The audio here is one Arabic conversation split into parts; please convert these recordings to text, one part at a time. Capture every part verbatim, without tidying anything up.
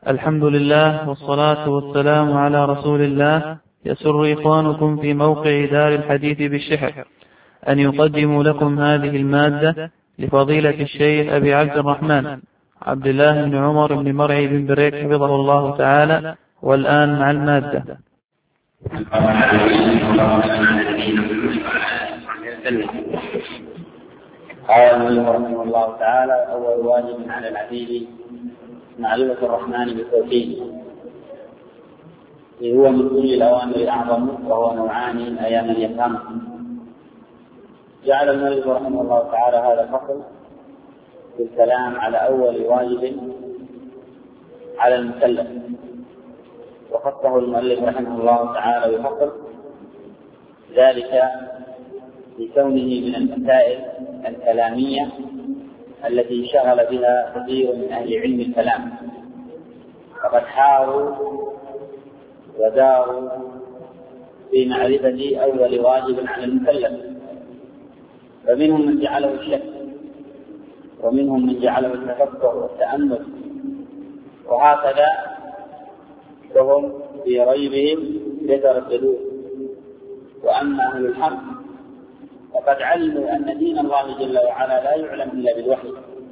الحمد لله والصلاة والسلام على رسول الله. يسر إخوانكم في موقع دار الحديث بالشحر أن يقدموا لكم هذه المادة لفضيلة الشيخ أبي عبد الرحمن عبد الله بن عمر بن مرعي بن بريك حفظه الله تعالى. والآن مع المادة. قال النبي رحمه الله تعالى: أول واجب على العبيد معرفة الرحمن بالتوحيد، هو من كل الأوامر أعظم، وهو نوعان أي من يفهمه. جعل المؤلف رحمه الله تعالى هذا الفصل في الكلام على أول واجب على المكلف، وخصه المؤلف رحمه الله تعالى بفصل ذلك لكونه من المسائل الكلامية التي شغل بها كثير من أهل علم الكلام، فقد حاروا وداروا في معرفة أول واجب على المكلف، فمنهم من جعله الشك، ومنهم من جعله التفكر والتأمل، وهكذا وهم في ريبهم يترددون. وأما أهل الحق فقد علموا أن دين الله جل وعلا لا يعلم إلا بالوحي،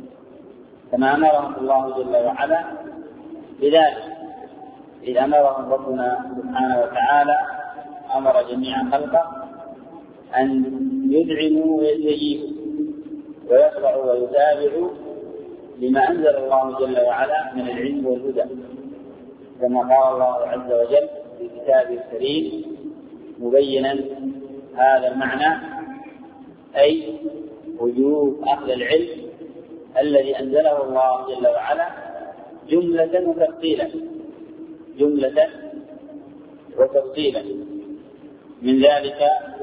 كما أمرهم الله جل وعلا بذلك، إذ أمرهم ربنا سبحانه وتعالى أمر جميع خلقه أن يدعموا ويستجيبوا ويخضعوا ويتابعوا لما أنزل الله جل وعلا من العلم والهدى، كما قال الله عز وجل في كتابه الكريم مبينا هذا المعنى، أي وجوب أهل العلم الذي أنزله الله جل وعلا جملة وتفصيلا جملة وتفصيلا. من ذلك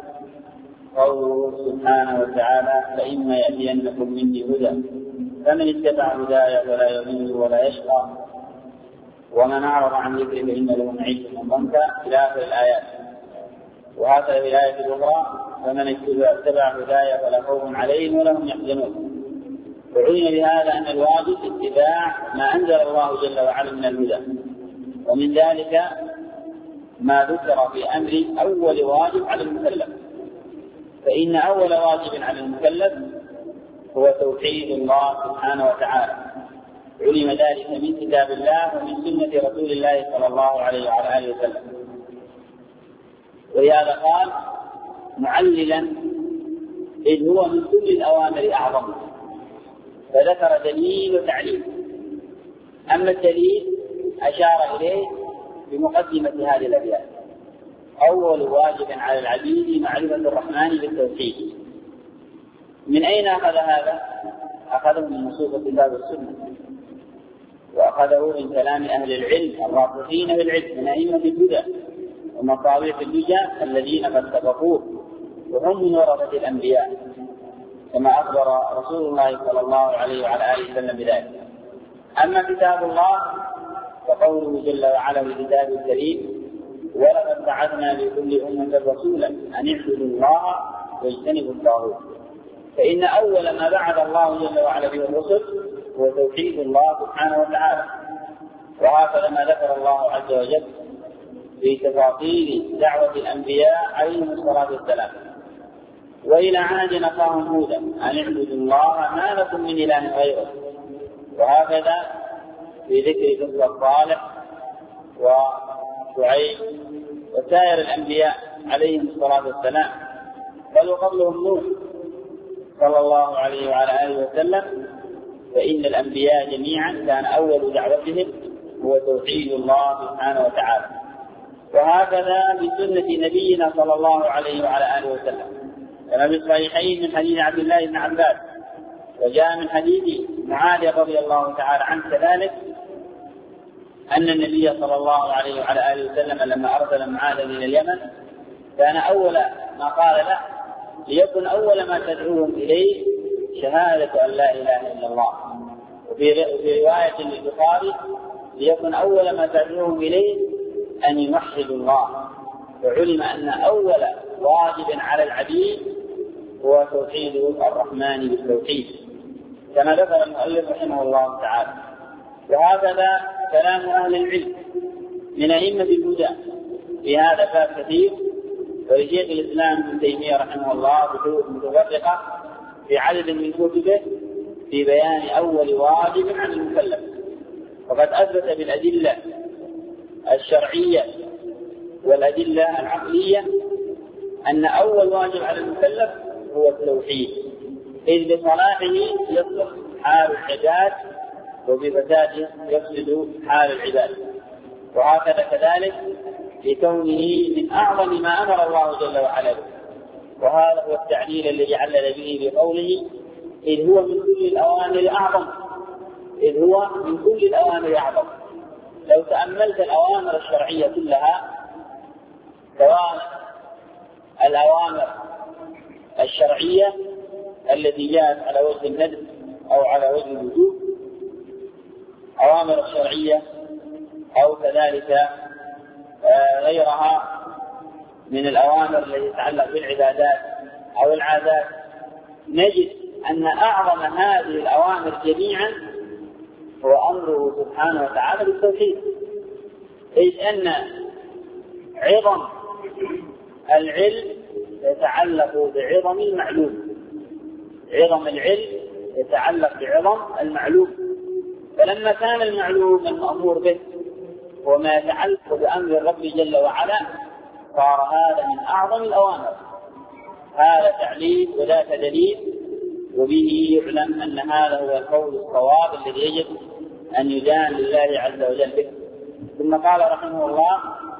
قوله سبحانه وتعالى: فإما يأتينكم مني هدى فمن اتبع هداي فلا يضل ولا يشقى ومن أعرض عن ذكري فإن له معيشة ضنكا إلى آخر الآيات. وهكذا في الآية الأخرى: فمن اتبع هداي فلا خوف عليهم ولا هم يحزنون. وعلم بهذا أن الواجب اتباع ما أنزل الله جل وعلا من الهدى. ومن ذلك ما ذكر في أمر أول واجب على المكلف، فإن أول واجب على المكلف هو توحيد الله سبحانه وتعالى. علم ذلك من كتاب الله ومن سنة رسول الله صلى الله عليه وعلى آله وسلم. ولهذا قال معللا: إذ هو من كل الأوامر أعظم، فذكر دليل وتعليل. أما الدليل أشار إليه بمقدمة هذه الأبيات: أول واجب على العبيد معرفة الرحمن بالتوحيد. من أين أخذ هذا؟ أخذه من نصوص الكتاب والسنة، وأخذه من كلام أهل العلم الراسخين بالعلم من أئمة الهدى ومصابيح الهدى الذين قد سبقوه، وهم من ورثة الأنبياء، كما أخبر رسول الله صلى الله عليه وعلى آله وسلم بذلك. أما كتاب الله فقوله جل وعلا في كتابه الكريم: ولقد بعثنا لكل أمة رسولا أن اعبدوا الله واجتنبوا الطاغوت. فإن أول ما بعث الله جل وعلا به الرسل هو توحيد الله سبحانه وتعالى. وهكذا ما ذكر الله عز وجل في تفاصيل دعوة الأنبياء عليهم الصلاة والسلام: وإلى عاد أخاهم هودا أن اعبدوا الله ما لكم من إله غيره. وهكذا في ذكر قصة صالح وشعيب وسائر الأنبياء عليهم الصلاة والسلام، بل وقبلهم نوح صلى الله عليه وعلى آله وسلم. فإن الأنبياء جميعا كان أول دعوتهم هو توحيد الله سبحانه وتعالى. وهكذا بسنة نبينا صلى الله عليه وعلى آله وسلم، كما في الصحيحين من حديث عبد الله بن عباس، وجاء من حديث معاذ رضي الله تعالى عنه كذلك أن النبي صلى الله عليه وعلى آله وسلم لما أرسل معاذ إلى اليمن كان أول ما قال له: ليكن أول ما تدعوهم إليه شهادة أن لا إله إلا الله. وفي رواية للبخاري: ليكن أول ما تدعوهم إليه أن يوحدوا الله. وعلم أن أول واجب على العبيد هو توحيد الرحمن بالتوحيد، كما ذكر المؤلف رحمه الله تعالى. وهكذا كلام أهل العلم من أئمة الهدى في هذا الباب كثير، ولشيخ الإسلام ابن تيمية رحمه الله بحوث متفرقة في عدد من كتبه في بيان أول واجب عن المكلف. وقد أثبت بالأدلة الشرعية والأدلة العقلية أن أول واجب على المكلف هو التوحيد، إذ بصلاحه يصلح حال العباد وبفساده يفسد حال العباد. وهكذا كذلك لكونه من أعظم ما أمر الله جل وعلا به، وهذا هو التعليل الذي علل به بقوله إذ هو من كل الأوامر أعظم، إذ هو من كل الأوامر أعظم. لو تأملت الأوامر الشرعية كلها، سواء الأوامر الشرعية التي جاءت على وجه الندب أو على وجه الوجوب، أوامر الشرعية أو كذلك غيرها من الأوامر التي تتعلق بالعبادات أو العادات، نجد أن أعظم هذه الأوامر جميعا هو أمره سبحانه وتعالى بالتوحيد، إذ أن عظم العلم يتعلق بعظم المعلوم، عظم العلم يتعلق بعظم المعلوم. فلما كان المعلوم المأمور به وما يتعلق بأمر الرب جل وعلا صار هذا من أعظم الأوامر. هذا تعليل وذاك دليل، وبه يعلم أن هذا هو القول الصواب الذي يجب أن يدان لله عز وجل به. ثم قال رحمه الله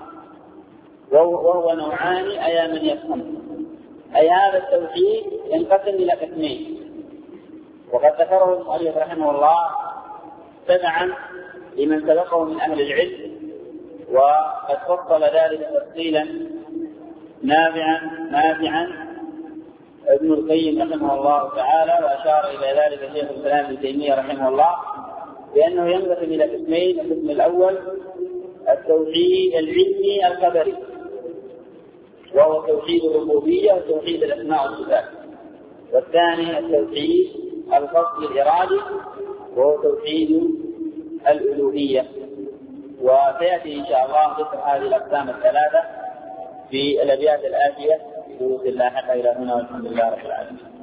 وهو نوعان أي من يفهم، أي هذا التوحيد ينقسم إلى قسمين، وقد ذكره المؤلف رحمه الله تبعا لمن سبقه من أهل العلم، وقد فصل ذلك تفصيلا نافعا نافعا ابن القيم رحمه الله تعالى، وأشار إلى ذلك شيخ الإسلام ابن تيمية رحمه الله، بأنه ينقسم إلى قسمين. القسم الأول التوحيد العلمي الخبري، وهو توحيد الربوبية وتوحيد الأسماء والصفات. والثاني التوحيد الفصل الإرادي، وهو توحيد الألوهية. وسيأتي إن شاء الله ذكر هذه الأقسام الثلاثة في الأبيات الآتية في دروس لاحقة. إلى هنا والحمد لله رب العالمين.